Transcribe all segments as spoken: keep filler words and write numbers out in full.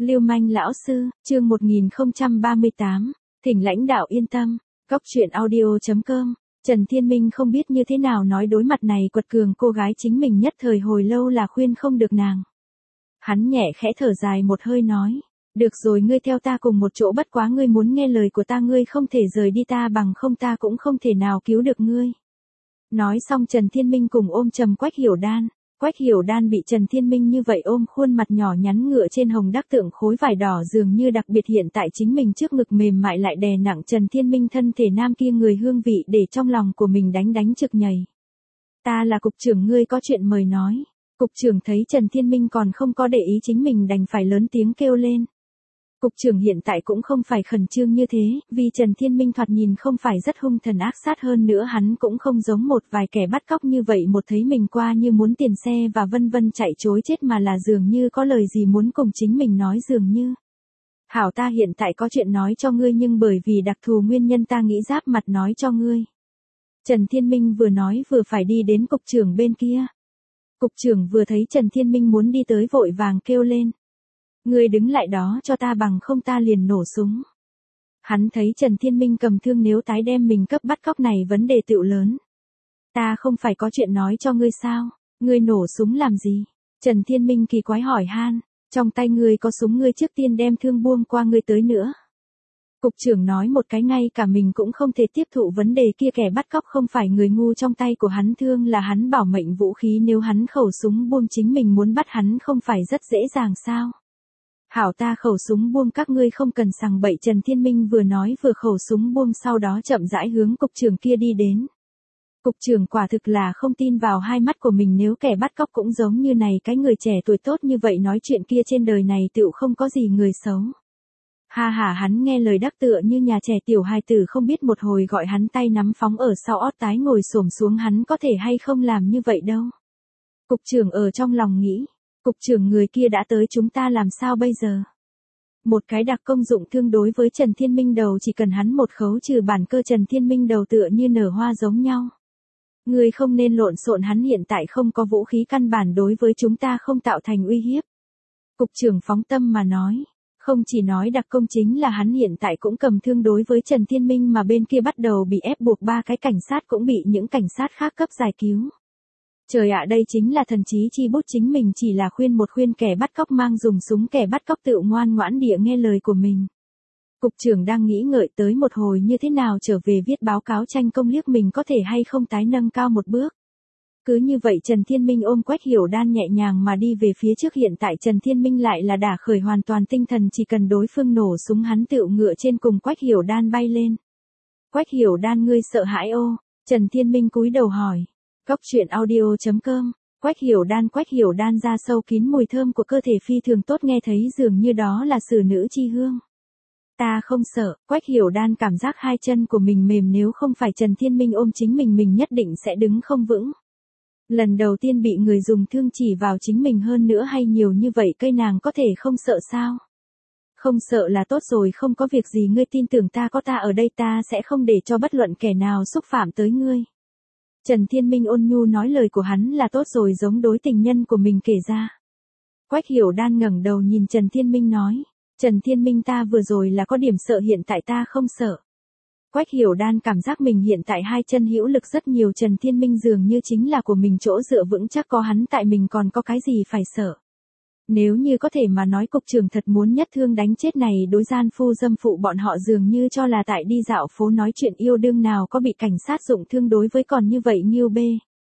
Lưu manh lão sư, chương một nghìn không trăm ba mươi tám, thỉnh lãnh đạo yên tâm, góc truyện audio chấm com. Trần Thiên Minh không biết như thế nào nói đối mặt này quật cường cô gái chính mình nhất thời hồi lâu là khuyên không được nàng. Hắn nhẹ khẽ thở dài một hơi nói, được rồi, ngươi theo ta cùng một chỗ, bất quá ngươi muốn nghe lời của ta, ngươi không thể rời đi ta, bằng không ta cũng không thể nào cứu được ngươi. Nói xong Trần Thiên Minh cùng ôm chầm Quách Hiểu Đan. Quách Hiểu Đan bị Trần Thiên Minh như vậy ôm, khuôn mặt nhỏ nhắn ngựa trên hồng đắc tượng khối vải đỏ, dường như đặc biệt hiện tại chính mình trước ngực mềm mại lại đè nặng Trần Thiên Minh thân thể nam kia người hương vị, để trong lòng của mình đánh đánh trực nhảy. Ta là cục trưởng, ngươi có chuyện mời nói. Cục trưởng thấy Trần Thiên Minh còn không có để ý chính mình, đành phải lớn tiếng kêu lên. Cục trưởng hiện tại cũng không phải khẩn trương như thế, vì Trần Thiên Minh thoạt nhìn không phải rất hung thần ác sát, hơn nữa hắn cũng không giống một vài kẻ bắt cóc như vậy, một thấy mình qua như muốn tiền xe và vân vân chạy chối chết, mà là dường như có lời gì muốn cùng chính mình nói dường như. Hảo, ta hiện tại có chuyện nói cho ngươi, nhưng bởi vì đặc thù nguyên nhân ta nghĩ giáp mặt nói cho ngươi. Trần Thiên Minh vừa nói vừa phải đi đến cục trưởng bên kia. Cục trưởng vừa thấy Trần Thiên Minh muốn đi tới vội vàng kêu lên. Ngươi đứng lại đó cho ta, bằng không ta liền nổ súng. Hắn thấy Trần Thiên Minh cầm thương, nếu tái đem mình cấp bắt cóc này vấn đề tựu lớn. Ta không phải có chuyện nói cho ngươi sao, ngươi nổ súng làm gì? Trần Thiên Minh kỳ quái hỏi han, trong tay ngươi có súng, ngươi trước tiên đem thương buông qua, ngươi tới nữa. Cục trưởng nói một cái ngay cả mình cũng không thể tiếp thụ vấn đề kia, kẻ bắt cóc không phải người ngu, trong tay của hắn thương là hắn bảo mệnh vũ khí, nếu hắn khẩu súng buông, chính mình muốn bắt hắn không phải rất dễ dàng sao? Hảo, ta khẩu súng buông, các ngươi không cần sằng bậy. Trần Thiên Minh vừa nói vừa khẩu súng buông, sau đó chậm rãi hướng cục trưởng kia đi đến. Cục trưởng quả thực là không tin vào hai mắt của mình, nếu kẻ bắt cóc cũng giống như này cái người trẻ tuổi tốt như vậy, nói chuyện kia trên đời này tựu không có gì người xấu. Ha ha, hắn nghe lời đắc tựa như nhà trẻ tiểu hài tử, không biết một hồi gọi hắn tay nắm phóng ở sau ót tái ngồi xổm xuống, hắn có thể hay không làm như vậy đâu. Cục trưởng ở trong lòng nghĩ. Cục trưởng, người kia đã tới, chúng ta làm sao bây giờ? Một cái đặc công dụng thương đối với Trần Thiên Minh đầu, chỉ cần hắn một khấu trừ bản cơ, Trần Thiên Minh đầu tựa như nở hoa giống nhau. Người không nên lộn xộn, hắn hiện tại không có vũ khí, căn bản đối với chúng ta không tạo thành uy hiếp. Cục trưởng phóng tâm mà nói, không chỉ nói đặc công, chính là hắn hiện tại cũng cầm thương đối với Trần Thiên Minh, mà bên kia bắt đầu bị ép buộc, ba cái cảnh sát cũng bị những cảnh sát khác cấp giải cứu. Trời ạ, đây chính là thần trí chi bút, chính mình chỉ là khuyên một khuyên kẻ bắt cóc mang dùng súng, kẻ bắt cóc tự ngoan ngoãn địa nghe lời của mình. Cục trưởng đang nghĩ ngợi tới một hồi như thế nào trở về viết báo cáo tranh công, liếc mình có thể hay không tái nâng cao một bước. Cứ như vậy Trần Thiên Minh ôm Quách Hiểu Đan nhẹ nhàng mà đi về phía trước, hiện tại Trần Thiên Minh lại là đả khởi hoàn toàn tinh thần, chỉ cần đối phương nổ súng hắn tựu ngựa trên cùng Quách Hiểu Đan bay lên. Quách Hiểu Đan, ngươi sợ hãi ô? Trần Thiên Minh cúi đầu hỏi. Góc truyện audio chấm com. Quách Hiểu Đan. Quách Hiểu Đan ra sâu kín mùi thơm của cơ thể phi thường tốt, nghe thấy dường như đó là xử nữ chi hương. Ta không sợ. Quách Hiểu Đan cảm giác hai chân của mình mềm, nếu không phải Trần Thiên Minh ôm chính mình, mình nhất định sẽ đứng không vững. Lần đầu tiên bị người dùng thương chỉ vào chính mình, hơn nữa hay nhiều như vậy cây, nàng có thể không sợ sao? Không sợ là tốt rồi, không có việc gì, ngươi tin tưởng ta, có ta ở đây, ta sẽ không để cho bất luận kẻ nào xúc phạm tới ngươi. Trần Thiên Minh ôn nhu nói, lời của hắn là tốt rồi, giống đối tình nhân của mình kể ra. Quách Hiểu Đan ngẩng đầu nhìn Trần Thiên Minh nói, Trần Thiên Minh, ta vừa rồi là có điểm sợ, hiện tại ta không sợ. Quách Hiểu Đan cảm giác mình hiện tại hai chân hữu lực rất nhiều, Trần Thiên Minh dường như chính là của mình chỗ dựa vững chắc, có hắn tại mình còn có cái gì phải sợ. Nếu như có thể mà nói, cục trưởng thật muốn nhất thương đánh chết này đối gian phu dâm phụ, bọn họ dường như cho là tại đi dạo phố nói chuyện yêu đương, nào có bị cảnh sát dụng thương đối với còn như vậy nghiêu bê.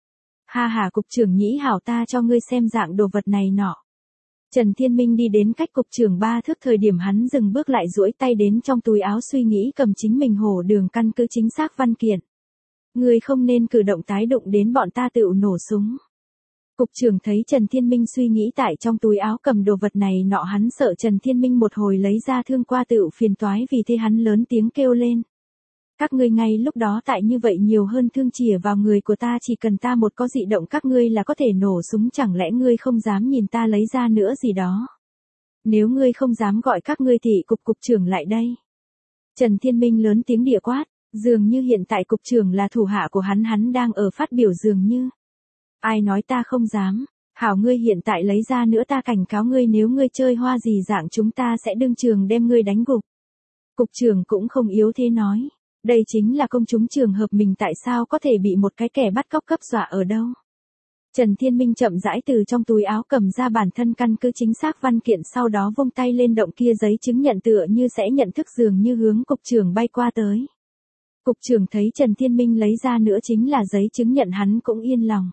Ha ha, cục trưởng nhĩ hảo, ta cho ngươi xem dạng đồ vật này nọ. Trần Thiên Minh đi đến cách cục trưởng ba thước thời điểm, hắn dừng bước lại, duỗi tay đến trong túi áo, suy nghĩ cầm chính mình hổ đường căn cứ chính xác văn kiện. Ngươi không nên cử động tái đụng đến bọn ta tựu nổ súng. Cục trưởng thấy Trần Thiên Minh suy nghĩ tại trong túi áo cầm đồ vật này nọ, hắn sợ Trần Thiên Minh một hồi lấy ra thương qua tựu phiền toái, vì thế hắn lớn tiếng kêu lên. Các ngươi ngay lúc đó tại như vậy nhiều hơn thương chìa vào người của ta, chỉ cần ta một có dị động các ngươi là có thể nổ súng, chẳng lẽ ngươi không dám nhìn ta lấy ra nữa gì đó? Nếu ngươi không dám gọi các ngươi thì cục cục trưởng lại đây. Trần Thiên Minh lớn tiếng địa quát, dường như hiện tại cục trưởng là thủ hạ của hắn, hắn đang ở phát biểu dường như. Ai nói ta không dám? Hảo, ngươi hiện tại lấy ra nữa, ta cảnh cáo ngươi, nếu ngươi chơi hoa gì dạng chúng ta sẽ đương trường đem ngươi đánh gục. Cục trưởng cũng không yếu thế nói. Đây chính là công chúng trường hợp, mình tại sao có thể bị một cái kẻ bắt cóc cấp dọa ở đâu. Trần Thiên Minh chậm rãi từ trong túi áo cầm ra bản thân căn cứ chính xác văn kiện, sau đó vung tay lên động kia giấy chứng nhận tựa như sẽ nhận thức, dường như hướng cục trưởng bay qua tới. Cục trưởng thấy Trần Thiên Minh lấy ra nữa chính là giấy chứng nhận, hắn cũng yên lòng.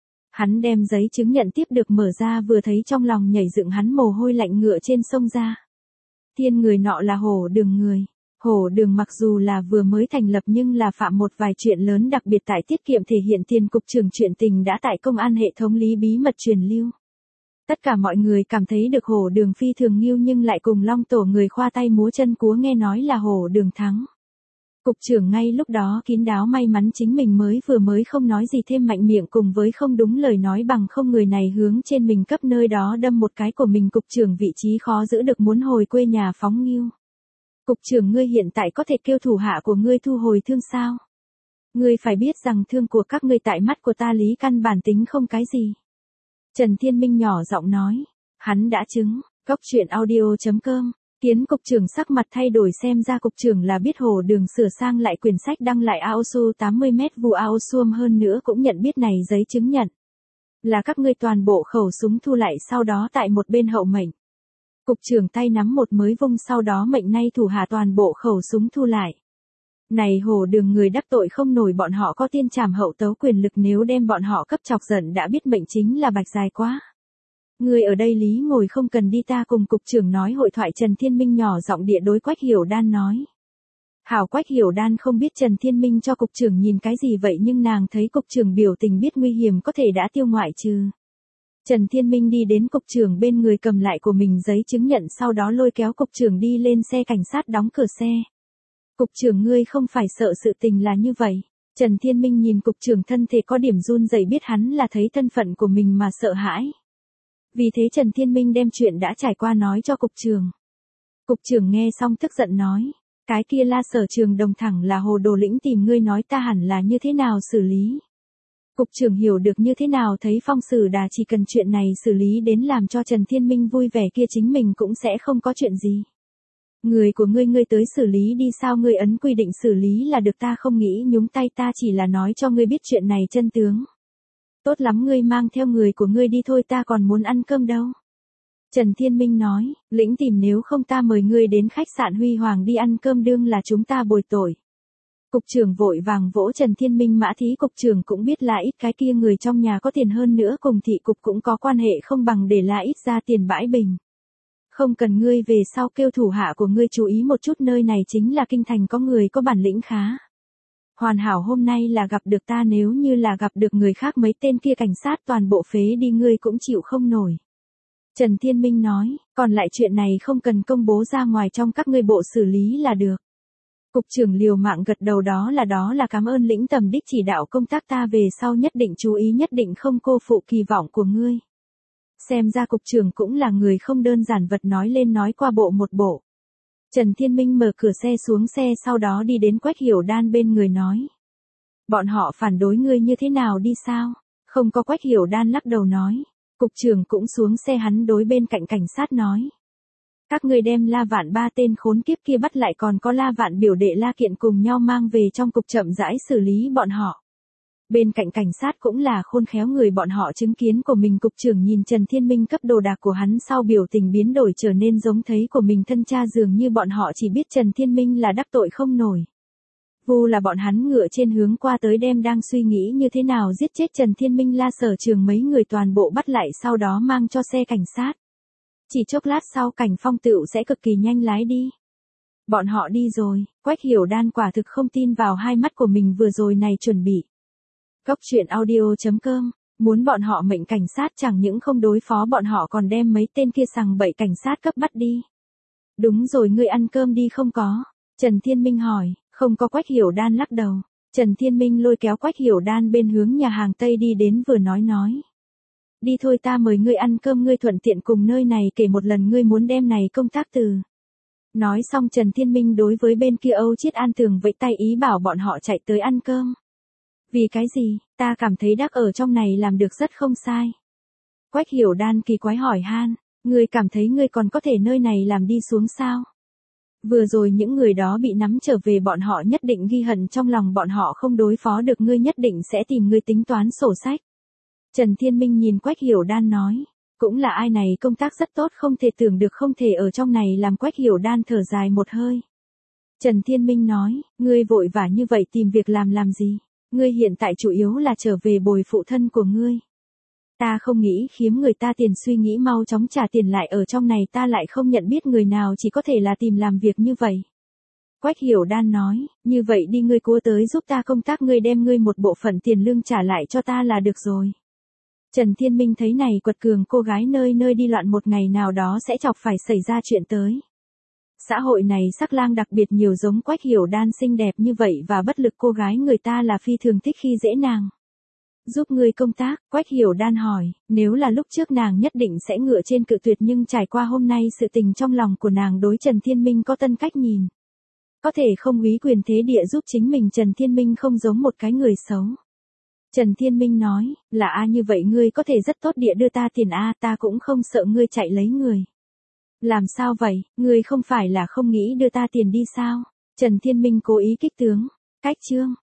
Hắn đem giấy chứng nhận tiếp được mở ra, vừa thấy trong lòng nhảy dựng, hắn mồ hôi lạnh ngựa trên sông ra. Thiên người nọ là Hổ Đường người. Hổ Đường mặc dù là vừa mới thành lập nhưng là phạm một vài chuyện lớn, đặc biệt tại tiết kiệm thể hiện tiền. Cục trưởng chuyện tình đã tại công an hệ thống lý bí mật truyền lưu. Tất cả mọi người cảm thấy được Hổ Đường phi thường nghiêu, nhưng lại cùng Long Tổ người khoa tay múa chân cúa, nghe nói là Hổ Đường thắng. Cục trưởng ngay lúc đó kín đáo may mắn chính mình mới vừa mới không nói gì thêm mạnh miệng cùng với không đúng lời nói, bằng không người này hướng trên mình cấp nơi đó đâm một cái của mình, cục trưởng vị trí khó giữ được, muốn hồi quê nhà phóng nghiêu. Cục trưởng, ngươi hiện tại có thể kêu thủ hạ của ngươi thu hồi thương sao? Ngươi phải biết rằng thương của các ngươi tại mắt của ta lý căn bản tính không cái gì. Trần Thiên Minh nhỏ giọng nói. Hắn đã chứng. Cốc truyện audio chấm com. Kiến cục trưởng sắc mặt thay đổi, xem ra cục trưởng là biết Hổ Đường sửa sang lại quyển sách, đăng lại a o su tám mươi mét vu a o suom, hơn nữa cũng nhận biết này giấy chứng nhận. Là các ngươi toàn bộ khẩu súng thu lại, sau đó tại một bên hậu mệnh. Cục trưởng tay nắm một mới vung, sau đó mệnh nay thủ hạ toàn bộ khẩu súng thu lại. Này Hổ Đường người đắc tội không nổi, bọn họ có tiên trảm hậu tấu quyền lực, nếu đem bọn họ cấp chọc giận đã biết mệnh chính là bạch dài quá. Người ở đây lý ngồi, không cần đi, ta cùng cục trưởng nói hội thoại. Trần Thiên Minh nhỏ giọng địa đối Quách Hiểu Đan nói. Hảo. Quách Hiểu Đan không biết Trần Thiên Minh cho cục trưởng nhìn cái gì vậy, nhưng nàng thấy cục trưởng biểu tình biết nguy hiểm, có thể đã tiêu ngoại trừ. Trần Thiên Minh đi đến cục trưởng bên người, cầm lại của mình giấy chứng nhận, sau đó lôi kéo cục trưởng đi lên xe cảnh sát, đóng cửa xe. Cục trưởng, ngươi không phải sợ sự tình là như vậy. Trần Thiên Minh nhìn cục trưởng thân thể có điểm run rẩy, biết hắn là thấy thân phận của mình mà sợ hãi. Vì thế Trần Thiên Minh đem chuyện đã trải qua nói cho cục trưởng. Cục trưởng nghe xong tức giận nói. Cái kia La Sở Trường Đồng thẳng là hồ đồ lĩnh tìm ngươi, nói ta hẳn là như thế nào xử lý. Cục trưởng hiểu được như thế nào, thấy Phong Sử Đà chỉ cần chuyện này xử lý đến làm cho Trần Thiên Minh vui vẻ kia, chính mình cũng sẽ không có chuyện gì. Người của ngươi ngươi tới xử lý đi, sao ngươi ấn quy định xử lý là được, ta không nghĩ nhúng tay, ta chỉ là nói cho ngươi biết chuyện này chân tướng. Tốt lắm, ngươi mang theo người của ngươi đi thôi, ta còn muốn ăn cơm đâu. Trần Thiên Minh nói, lĩnh tìm, nếu không ta mời ngươi đến khách sạn Huy Hoàng đi ăn cơm, đương là chúng ta bồi tội. Cục trưởng vội vàng vỗ Trần Thiên Minh mã thí, cục trưởng cũng biết là ít cái kia người trong nhà có tiền, hơn nữa cùng thị cục cũng có quan hệ, không bằng để là ít ra tiền bãi bình. Không cần, ngươi về sau kêu thủ hạ của ngươi chú ý một chút, nơi này chính là kinh thành, có người có bản lĩnh khá. Hoàn hảo, hôm nay là gặp được ta, nếu như là gặp được người khác, mấy tên kia cảnh sát toàn bộ phế đi, ngươi cũng chịu không nổi. Trần Thiên Minh nói, còn lại chuyện này không cần công bố ra ngoài, trong các ngươi bộ xử lý là được. Cục trưởng liều mạng gật đầu, đó là đó là cảm ơn lĩnh tầm đích chỉ đạo công tác, ta về sau nhất định chú ý, nhất định không cô phụ kỳ vọng của ngươi. Xem ra cục trưởng cũng là người không đơn giản, vật nói lên nói qua bộ một bộ. Trần Thiên Minh mở cửa xe xuống xe, sau đó đi đến Quách Hiểu Đan bên người nói. Bọn họ phản đối ngươi như thế nào đi sao? Không có. Quách Hiểu Đan lắc đầu nói. Cục trưởng cũng xuống xe, hắn đối bên cạnh cảnh sát nói. Các ngươi đem La Vạn ba tên khốn kiếp kia bắt lại, còn có La Vạn biểu đệ La Kiện cùng nhau mang về trong cục, chậm rãi xử lý bọn họ. Bên cạnh cảnh sát cũng là khôn khéo người, bọn họ chứng kiến của mình. Cục trưởng nhìn Trần Thiên Minh cấp đồ đạc của hắn sau, biểu tình biến đổi, trở nên giống thấy của mình thân cha, dường như bọn họ chỉ biết Trần Thiên Minh là đắc tội không nổi. Vu là bọn hắn ngựa trên hướng qua tới, đem đang suy nghĩ như thế nào giết chết Trần Thiên Minh, La Sở Trường mấy người toàn bộ bắt lại, sau đó mang cho xe cảnh sát. Chỉ chốc lát sau cảnh phong tựu sẽ cực kỳ nhanh lái đi. Bọn họ đi rồi. Quách Hiểu Đan quả thực không tin vào hai mắt của mình vừa rồi này. Chuẩn bị. Cốc truyện audio chấm com. Muốn bọn họ mệnh cảnh sát, chẳng những không đối phó bọn họ còn đem mấy tên kia sằng bậy cảnh sát cấp bắt đi. Đúng rồi, ngươi ăn cơm đi không có? Trần Thiên Minh hỏi. Không có. Quách Hiểu Đan lắc đầu. Trần Thiên Minh lôi kéo Quách Hiểu Đan bên hướng nhà hàng Tây đi đến, vừa nói nói. Đi thôi, ta mời ngươi ăn cơm, ngươi thuận tiện cùng nơi này kể một lần ngươi muốn đem này công tác từ. Nói xong Trần Thiên Minh đối với bên kia Âu Chiết An Tường vẫy tay ý bảo bọn họ chạy tới ăn cơm. Vì cái gì? Ta cảm thấy Đắc ở trong này làm được rất không sai. Quách Hiểu Đan kỳ quái hỏi han, ngươi cảm thấy ngươi còn có thể nơi này làm đi xuống sao? Vừa rồi những người đó bị nắm trở về bọn họ nhất định ghi hận trong lòng bọn họ không đối phó được ngươi nhất định sẽ tìm ngươi tính toán sổ sách. Trần Thiên Minh nhìn Quách Hiểu Đan nói, cũng là ai này công tác rất tốt không thể tưởng được không thể ở trong này làm. Quách Hiểu Đan thở dài một hơi. Trần Thiên Minh nói, ngươi vội vã như vậy tìm việc làm làm gì? Ngươi hiện tại chủ yếu là trở về bồi phụ thân của ngươi. Ta không nghĩ khiếm người ta tiền suy nghĩ mau chóng trả tiền lại ở trong này ta lại không nhận biết người nào chỉ có thể là tìm làm việc như vậy. Quách Hiểu Đan nói, như vậy đi ngươi cố tới giúp ta công tác ngươi đem ngươi một bộ phận tiền lương trả lại cho ta là được rồi. Trần Thiên Minh thấy này quật cường cô gái nơi nơi đi loạn một ngày nào đó sẽ chọc phải xảy ra chuyện tới. Xã hội này sắc lang đặc biệt nhiều giống Quách Hiểu Đan xinh đẹp như vậy và bất lực cô gái người ta là phi thường thích khi dễ nàng. Giúp ngươi công tác, Quách Hiểu Đan hỏi, nếu là lúc trước nàng nhất định sẽ ngựa trên cự tuyệt nhưng trải qua hôm nay sự tình trong lòng của nàng đối Trần Thiên Minh có tân cách nhìn. Có thể không úy quyền thế địa giúp chính mình Trần Thiên Minh không giống một cái người xấu. Trần Thiên Minh nói, là a như vậy ngươi có thể rất tốt địa đưa ta tiền a ta cũng không sợ ngươi chạy lấy người. Làm sao vậy, ngươi không phải là không nghĩ đưa ta tiền đi sao? Trần Thiên Minh cố ý kích tướng, cách chương.